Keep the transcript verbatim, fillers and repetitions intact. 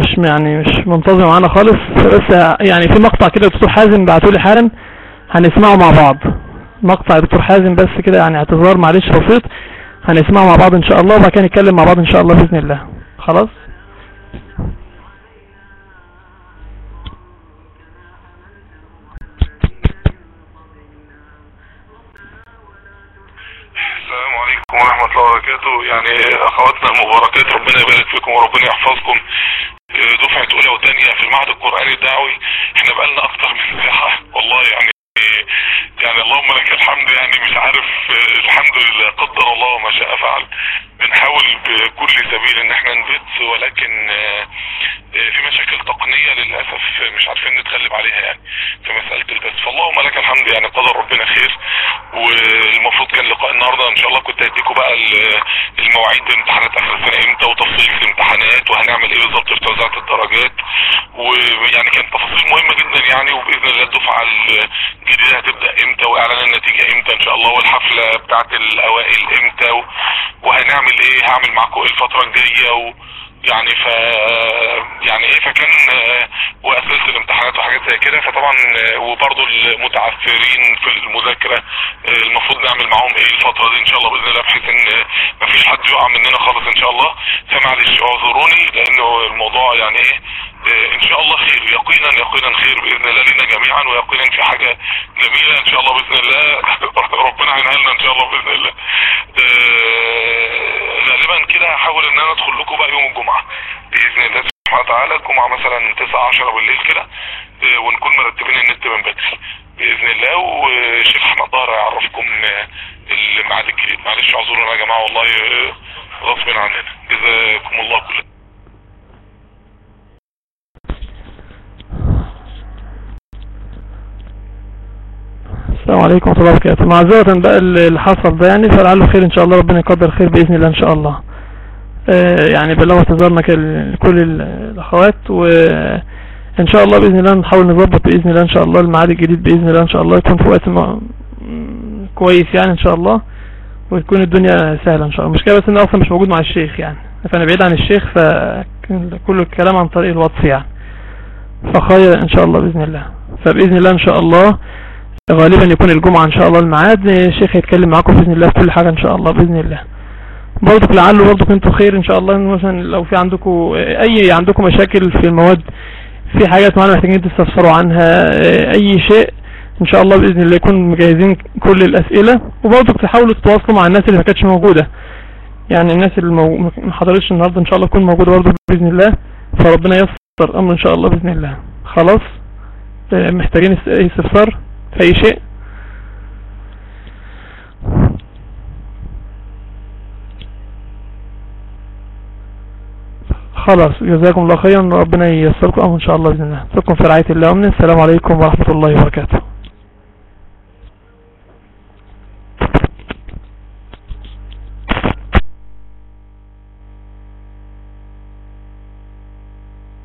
مش يعني مش منتظم معانا خالص. بس يعني في مقطع كده دكتور حازم بعتولي حالا هنسمعه مع بعض. مقطع دكتور حازم بس كده يعني اعتذار معلش بسيط، هنسمعه مع بعض ان شاء الله، وبعد كده نتكلم مع بعض ان شاء الله باذن الله. خلاص. السلام عليكم ورحمة الله وبركاته. يعني اخواتنا المباركات ربنا يبارك فيكم وربنا يحفظكم. دفعة اولى وثانية في المعهد القرآني الدعوي، احنا بقالنا اكتر من ساعة والله، يعني يعني اللهم لك الحمد. يعني مش عارف، الحمد لله قدر الله ما شاء فعل. بنحاول بكل سبيل ان احنا نبث، ولكن في مشاكل تقنية للأسف مش عارفين نتغلب عليها يعني في مسألة البث. فاللهم لك الحمد، يعني قدر ربنا خير. والمفروض كان لقاء النهاردة ان شاء الله كنت هديكم بقى المواعيد امتحانات اخر السنة امتى، وتفصيل الامتحانات، وهنعمل ايه بالظبط في توزيعة الدرجات، ويعني كانت تفاصيل مهمة جدا يعني. وبإذن الله الدفعة الجديدة هتبدأ امتى، واعلان النتيجة امتى ان شاء الله، والحفلة بتاعت الاوائل امتى، وهنعمل ايه، هعمل معاكم ايه الفترة الجاية، و يعني ف يعني ايه فكان واسئله الامتحانات وحاجات زي كده. فطبعا وبرضه المتعثرين في المذاكره المفروض نعمل معاهم ايه الفتره دي ان شاء الله باذن الله، بحيث ان مفيش حد يقع مننا خالص ان شاء الله. فمعلش اعذروني، لانه الموضوع يعني ايه ان شاء الله خير، يقينا يقينا خير باذن الله لنا جميعا، ويقينا في حاجه جميله ان شاء الله باذن الله. ربنا يعينها لنا ان شاء الله باذن الله. غالبا كده هحاول ان انا ادخل لكم بقى يوم الجمعه باذن الله سبحانه وتعالى، الجمعه مثلا تسعة عشرة بالليل كده، ونكون مرتبين النت من بدري باذن الله. وشيخ احمد طاهر هيعرفكم الميعاد الجديد. معلش اعذرونا يا جماعه والله غصب عننا، جزاكم الله كل. السلام عليكم ورحمة الله وبركاته. معذرة بقى اللي حصل ده يعني، فلعله خير ان شاء الله، ربنا يقدر خير باذن الله ان شاء الله. آه يعني بلغوا اعتذارنا لكل الاخوات، وان شاء الله باذن الله نحاول نظبط باذن الله ان شاء الله الميعاد الجديد باذن الله ان شاء الله، يكون في وقت كويس يعني ان شاء الله، وتكون الدنيا سهله ان شاء الله. المشكله بس ان اصلا مش موجود مع الشيخ يعني، فانا بعيد عن الشيخ، فكل الكلام عن طريق الواتس يعني، فخير ان شاء الله باذن الله. فباذن الله ان شاء الله غالبا يكون الجمعة ان شاء الله الميعاد، الشيخ هيتكلم معاكم باذن الله في كل حاجة ان شاء الله باذن الله. برضك لعله برضك انتوا خير ان شاء الله، مثلا لو في عندكم اي عندكم مشاكل في المواد، في حاجات معينة محتاجين تستفسروا عنها، اي شيء ان شاء الله باذن الله يكون مجهزين كل الاسئلة. وبرضك تحاولوا تتواصلوا مع الناس اللي ما كانتش موجودة، يعني الناس اللي مو... ما حضرتش النهارده ان شاء الله تكون موجودة برضك باذن الله، فربنا ييسر الامر ان شاء الله باذن الله. خلاص، محتاجين اي استفسار في اي شيء؟ خلاص، جزاكم الله خيرا، ربنا ييسركم ان شاء الله باذن الله. اترككم في رعاية الله وامنه. السلام عليكم ورحمة الله وبركاته.